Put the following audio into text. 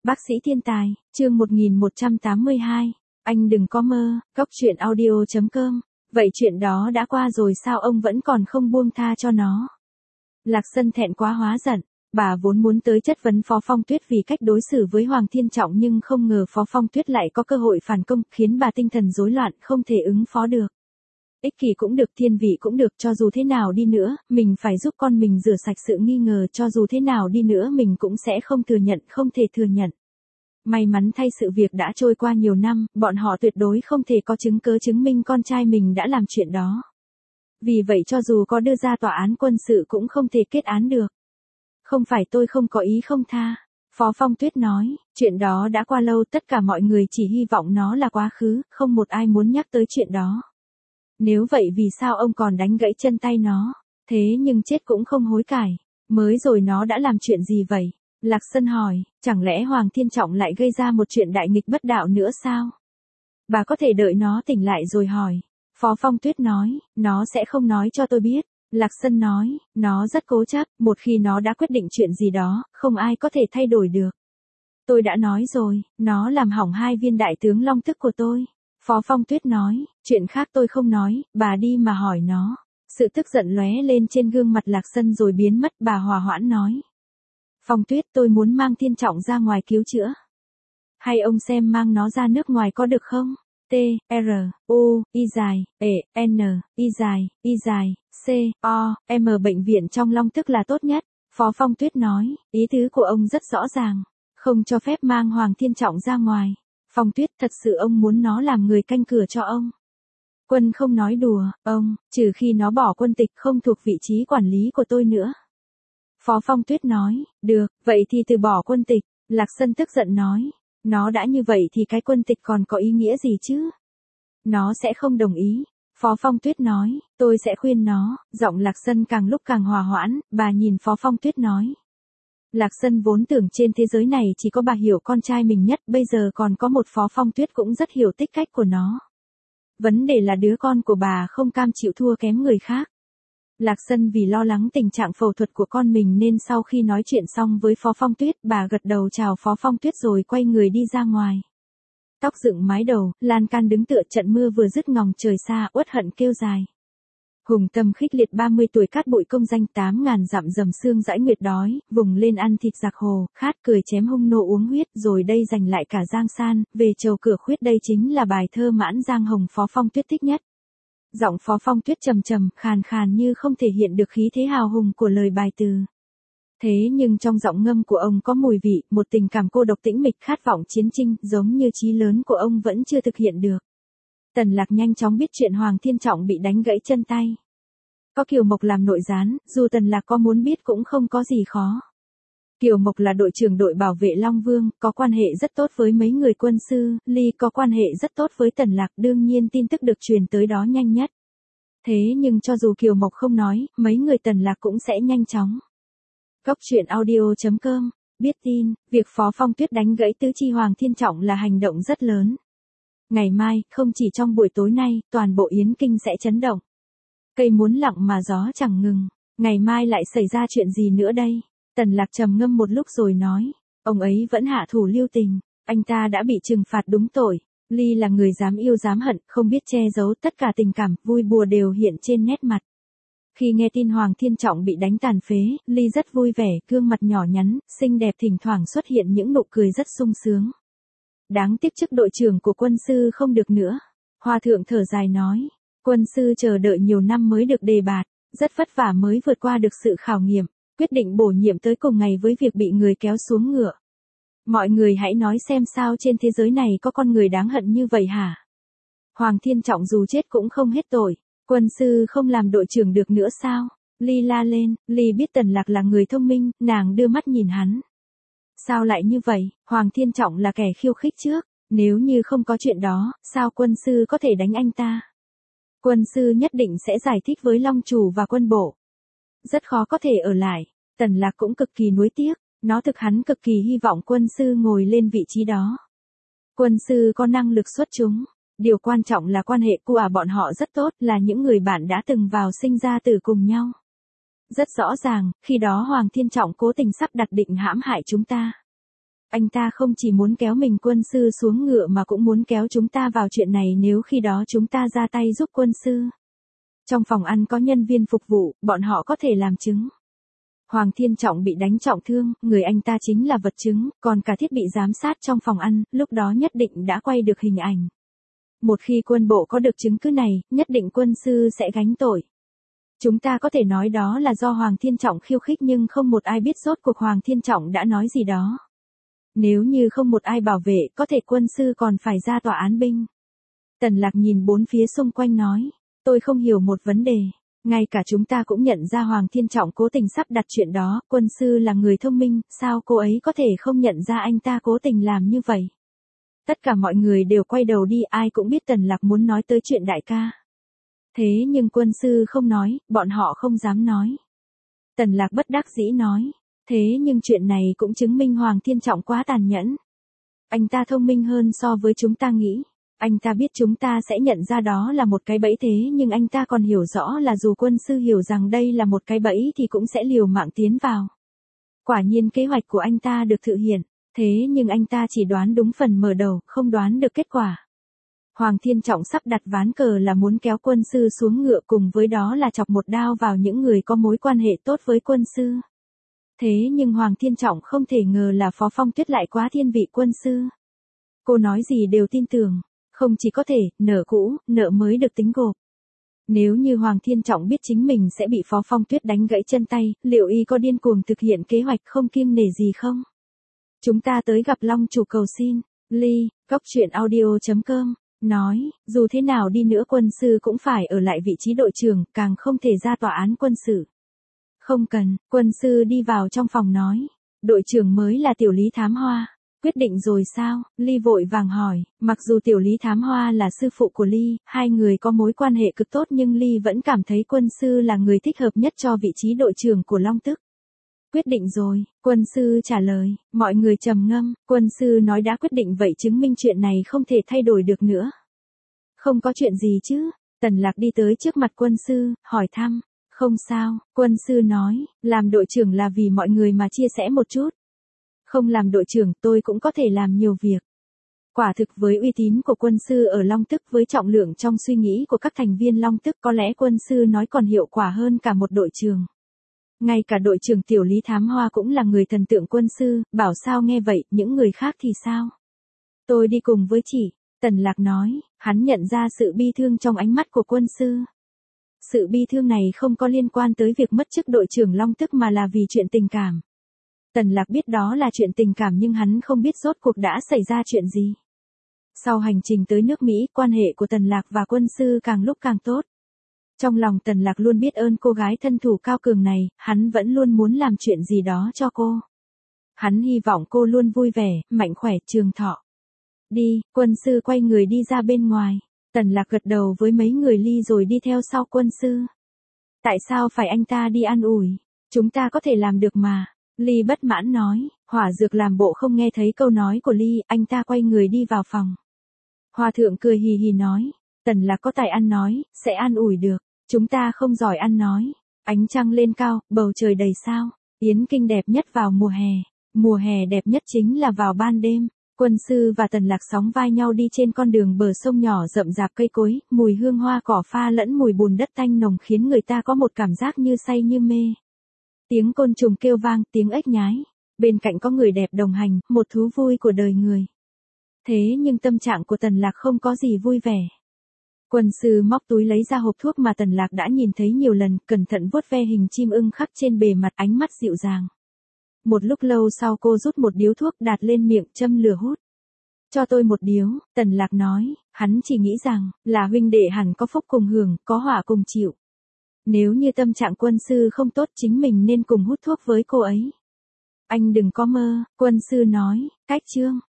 Bác sĩ thiên tài, chương 1182. Anh đừng có mơ, góc truyện audio.com. Vậy chuyện đó đã qua rồi sao ông vẫn còn không buông tha cho nó? Lạc Sân thẹn quá hóa giận. Bà vốn muốn tới chất vấn Phó Phong Tuyết vì cách đối xử với Hoàng Thiên Trọng nhưng không ngờ Phó Phong Tuyết lại có cơ hội phản công, khiến bà tinh thần rối loạn, không thể ứng phó được. Ích kỷ cũng được, thiên vị cũng được, cho dù thế nào đi nữa, mình phải giúp con mình rửa sạch sự nghi ngờ, cho dù thế nào đi nữa mình cũng sẽ không thừa nhận, không thể thừa nhận. May mắn thay sự việc đã trôi qua nhiều năm, bọn họ tuyệt đối không thể có chứng cứ chứng minh con trai mình đã làm chuyện đó. Vì vậy cho dù có đưa ra tòa án quân sự cũng không thể kết án được. Không phải tôi không có ý không tha. Phó Phong Tuyết nói, chuyện đó đã qua lâu, tất cả mọi người chỉ hy vọng nó là quá khứ, không một ai muốn nhắc tới chuyện đó. Nếu vậy vì sao ông còn đánh gãy chân tay nó? Thế nhưng chết cũng không hối cải. Mới rồi nó đã làm chuyện gì vậy? Lạc Sân hỏi, chẳng lẽ Hoàng Thiên Trọng lại gây ra một chuyện đại nghịch bất đạo nữa sao? Bà có thể đợi nó tỉnh lại rồi hỏi. Phó Phong Tuyết nói, nó sẽ không nói cho tôi biết. Lạc Sân nói, nó rất cố chấp, một khi nó đã quyết định chuyện gì đó, không ai có thể thay đổi được. Tôi đã nói rồi, nó làm hỏng 2 viên đại tướng long tức của tôi. Phó Phong Tuyết nói, chuyện khác tôi không nói, bà đi mà hỏi nó. Sự tức giận lóe lên trên gương mặt Lạc Sân rồi biến mất, bà hòa hoãn nói. Phong Tuyết, tôi muốn mang Thiên Trọng ra ngoài cứu chữa. Hay ông xem mang nó ra nước ngoài có được không? T, R, U, I dài, E, N, I dài, C, O, M bệnh viện trong long tức là tốt nhất. Phó Phong Tuyết nói, ý tứ của ông rất rõ ràng. Không cho phép mang Hoàng Thiên Trọng ra ngoài. Phong Tuyết, thật sự ông muốn nó làm người canh cửa cho ông. Quân không nói đùa, ông, trừ khi nó bỏ quân tịch không thuộc vị trí quản lý của tôi nữa. Phó Phong Tuyết nói, được, vậy thì từ bỏ quân tịch. Lạc Sân tức giận nói, nó đã như vậy thì cái quân tịch còn có ý nghĩa gì chứ? Nó sẽ không đồng ý. Phó Phong Tuyết nói, tôi sẽ khuyên nó. Giọng Lạc Sân càng lúc càng hòa hoãn, bà nhìn Phó Phong Tuyết nói. Lạc Sân vốn tưởng trên thế giới này chỉ có bà hiểu con trai mình nhất, bây giờ còn có một Phó Phong Tuyết cũng rất hiểu tích cách của nó. Vấn đề là đứa con của bà không cam chịu thua kém người khác. Lạc Sân vì lo lắng tình trạng phẫu thuật của con mình nên sau khi nói chuyện xong với Phó Phong Tuyết, bà gật đầu chào Phó Phong Tuyết rồi quay người đi ra ngoài. Tóc dựng mái đầu, lan can đứng tựa, trận mưa vừa dứt ngòng trời xa, uất hận kêu dài. Hùng Tâm khích liệt 30 tuổi cát bụi công danh 8.000 dặm dầm xương dãi nguyệt đói, vùng lên ăn thịt giặc hồ, khát cười chém hung nô uống huyết, rồi đây giành lại cả Giang San, về trầu cửa khuyết, đây chính là bài thơ mãn Giang Hồng Phó Phong Tuyết thích nhất. Giọng Phó Phong Tuyết trầm trầm, khàn khàn như không thể hiện được khí thế hào hùng của lời bài từ. Thế nhưng trong giọng ngâm của ông có mùi vị, một tình cảm cô độc tĩnh mịch, khát vọng chiến chinh, giống như chí lớn của ông vẫn chưa thực hiện được. Tần Lạc nhanh chóng biết chuyện Hoàng Thiên Trọng bị đánh gãy chân tay. Có Kiều Mộc làm nội gián, dù Tần Lạc có muốn biết cũng không có gì khó. Kiều Mộc là đội trưởng đội bảo vệ Long Vương, có quan hệ rất tốt với mấy người quân sư, Ly có quan hệ rất tốt với Tần Lạc, đương nhiên tin tức được truyền tới đó nhanh nhất. Thế nhưng cho dù Kiều Mộc không nói, mấy người Tần Lạc cũng sẽ nhanh chóng. Góc.truyện.audio.com, biết tin, việc Phó Phong Tuyết đánh gãy tứ chi Hoàng Thiên Trọng là hành động rất lớn. Ngày mai, không chỉ trong buổi tối nay, toàn bộ Yến Kinh sẽ chấn động. Cây muốn lặng mà gió chẳng ngừng. Ngày mai lại xảy ra chuyện gì nữa đây? Tần Lạc trầm ngâm một lúc rồi nói. Ông ấy vẫn hạ thủ lưu tình. Anh ta đã bị trừng phạt đúng tội. Ly là người dám yêu dám hận, không biết che giấu, tất cả tình cảm, vui buồn đều hiện trên nét mặt. Khi nghe tin Hoàng Thiên Trọng bị đánh tàn phế, Ly rất vui vẻ, gương mặt nhỏ nhắn, xinh đẹp, thỉnh thoảng xuất hiện những nụ cười rất sung sướng. Đáng tiếc chức đội trưởng của quân sư không được nữa. Hòa thượng thở dài nói. Quân sư chờ đợi nhiều năm mới được đề bạt, rất vất vả mới vượt qua được sự khảo nghiệm, quyết định bổ nhiệm tới cùng ngày với việc bị người kéo xuống ngựa. Mọi người hãy nói xem sao trên thế giới này có con người đáng hận như vậy hả? Hoàng Thiên Trọng dù chết cũng không hết tội, quân sư không làm đội trưởng được nữa sao? Ly la lên, Ly biết Tần Lạc là người thông minh, nàng đưa mắt nhìn hắn. Sao lại như vậy, Hoàng Thiên Trọng là kẻ khiêu khích trước, nếu như không có chuyện đó, sao quân sư có thể đánh anh ta? Quân sư nhất định sẽ giải thích với Long Chủ và quân bộ. Rất khó có thể ở lại. Tần Lạc cũng cực kỳ nuối tiếc. Nó thực hắn cực kỳ hy vọng quân sư ngồi lên vị trí đó. Quân sư có năng lực xuất chúng. Điều quan trọng là quan hệ của bọn họ rất tốt, là những người bạn đã từng vào sinh ra tử cùng nhau. Rất rõ ràng, khi đó Hoàng Thiên Trọng cố tình sắp đặt định hãm hại chúng ta. Anh ta không chỉ muốn kéo mình quân sư xuống ngựa mà cũng muốn kéo chúng ta vào chuyện này nếu khi đó chúng ta ra tay giúp quân sư. Trong phòng ăn có nhân viên phục vụ, bọn họ có thể làm chứng. Hoàng Thiên Trọng bị đánh trọng thương, người anh ta chính là vật chứng, còn cả thiết bị giám sát trong phòng ăn, lúc đó nhất định đã quay được hình ảnh. Một khi quân bộ có được chứng cứ này, nhất định quân sư sẽ gánh tội. Chúng ta có thể nói đó là do Hoàng Thiên Trọng khiêu khích nhưng không một ai biết rốt cuộc Hoàng Thiên Trọng đã nói gì đó. Nếu như không một ai bảo vệ, có thể quân sư còn phải ra tòa án binh. Tần Lạc nhìn bốn phía xung quanh nói, tôi không hiểu một vấn đề. Ngay cả chúng ta cũng nhận ra Hoàng Thiên Trọng cố tình sắp đặt chuyện đó, quân sư là người thông minh, sao cô ấy có thể không nhận ra anh ta cố tình làm như vậy? Tất cả mọi người đều quay đầu đi, ai cũng biết Tần Lạc muốn nói tới chuyện đại ca. Thế nhưng quân sư không nói, bọn họ không dám nói. Tần Lạc bất đắc dĩ nói, thế nhưng chuyện này cũng chứng minh Hoàng Thiên Trọng quá tàn nhẫn. Anh ta thông minh hơn so với chúng ta nghĩ. Anh ta biết chúng ta sẽ nhận ra đó là một cái bẫy thế nhưng anh ta còn hiểu rõ là dù quân sư hiểu rằng đây là một cái bẫy thì cũng sẽ liều mạng tiến vào. Quả nhiên kế hoạch của anh ta được thực hiện, thế nhưng anh ta chỉ đoán đúng phần mở đầu, không đoán được kết quả. Hoàng Thiên Trọng sắp đặt ván cờ là muốn kéo quân sư xuống ngựa cùng với đó là chọc một đao vào những người có mối quan hệ tốt với quân sư. Thế nhưng Hoàng Thiên Trọng không thể ngờ là Phó Phong Tuyết lại quá thiên vị quân sư. Cô nói gì đều tin tưởng. Không chỉ có thể, nợ cũ, nợ mới được tính gộp. Nếu như Hoàng Thiên Trọng biết chính mình sẽ bị Phó Phong Tuyết đánh gãy chân tay, liệu y có điên cuồng thực hiện kế hoạch không kiêng nể gì không? Chúng ta tới gặp Long chủ cầu xin. Ly, goctruyện.audio.com, nói, dù thế nào đi nữa quân sư cũng phải ở lại vị trí đội trưởng, càng không thể ra tòa án quân sự. Không cần, quân sư đi vào trong phòng nói. Đội trưởng mới là Tiểu Lý Thám Hoa. Quyết định rồi sao? Ly vội vàng hỏi, mặc dù Tiểu Lý Thám Hoa là sư phụ của Ly, hai người có mối quan hệ cực tốt nhưng Ly vẫn cảm thấy quân sư là người thích hợp nhất cho vị trí đội trưởng của Long Tức. Quyết định rồi, quân sư trả lời, mọi người trầm ngâm, quân sư nói đã quyết định vậy chứng minh chuyện này không thể thay đổi được nữa. Không có chuyện gì chứ? Tần Lạc đi tới trước mặt quân sư, hỏi thăm, không sao, quân sư nói, làm đội trưởng là vì mọi người mà chia sẻ một chút. Không làm đội trưởng tôi cũng có thể làm nhiều việc. Quả thực với uy tín của quân sư ở Long Tức với trọng lượng trong suy nghĩ của các thành viên Long Tức có lẽ quân sư nói còn hiệu quả hơn cả một đội trưởng. Ngay cả đội trưởng Tiểu Lý Thám Hoa cũng là người thần tượng quân sư, bảo sao nghe vậy, những người khác thì sao? Tôi đi cùng với chị, Tần Lạc nói, hắn nhận ra sự bi thương trong ánh mắt của quân sư. Sự bi thương này không có liên quan tới việc mất chức đội trưởng Long Tức mà là vì chuyện tình cảm. Tần Lạc biết đó là chuyện tình cảm nhưng hắn không biết rốt cuộc đã xảy ra chuyện gì. Sau hành trình tới nước Mỹ, quan hệ của Tần Lạc và quân sư càng lúc càng tốt. Trong lòng Tần Lạc luôn biết ơn cô gái thân thủ cao cường này, hắn vẫn luôn muốn làm chuyện gì đó cho cô. Hắn hy vọng cô luôn vui vẻ, mạnh khỏe, trường thọ. Đi, quân sư quay người đi ra bên ngoài. Tần Lạc gật đầu với mấy người Ly rồi đi theo sau quân sư. Tại sao phải anh ta đi an ủi? Chúng ta có thể làm được mà. Ly bất mãn nói, Hỏa Dược làm bộ không nghe thấy câu nói của Ly, anh ta quay người đi vào phòng. Hòa thượng cười hì hì nói, Tần Lạc có tài ăn nói, sẽ an ủi được, chúng ta không giỏi ăn nói. Ánh trăng lên cao, bầu trời đầy sao, Yến Kinh đẹp nhất vào mùa hè đẹp nhất chính là vào ban đêm. Quân sư và Tần Lạc sóng vai nhau đi trên con đường bờ sông nhỏ rậm rạp cây cối, mùi hương hoa cỏ pha lẫn mùi bùn đất tanh nồng khiến người ta có một cảm giác như say như mê. Tiếng côn trùng kêu vang, tiếng ếch nhái. Bên cạnh có người đẹp đồng hành, một thú vui của đời người. Thế nhưng tâm trạng của Tần Lạc không có gì vui vẻ. Quân sư móc túi lấy ra hộp thuốc mà Tần Lạc đã nhìn thấy nhiều lần, cẩn thận vuốt ve hình chim ưng khắc trên bề mặt, ánh mắt dịu dàng. Một lúc lâu sau cô rút một điếu thuốc đặt lên miệng, châm lửa hút. Cho tôi một điếu, Tần Lạc nói, hắn chỉ nghĩ rằng, là huynh đệ hẳn có phúc cùng hưởng, có họa cùng chịu. Nếu như tâm trạng quân sư không tốt chính mình nên cùng hút thuốc với cô ấy. Anh đừng có mơ, quân sư nói, cách chương.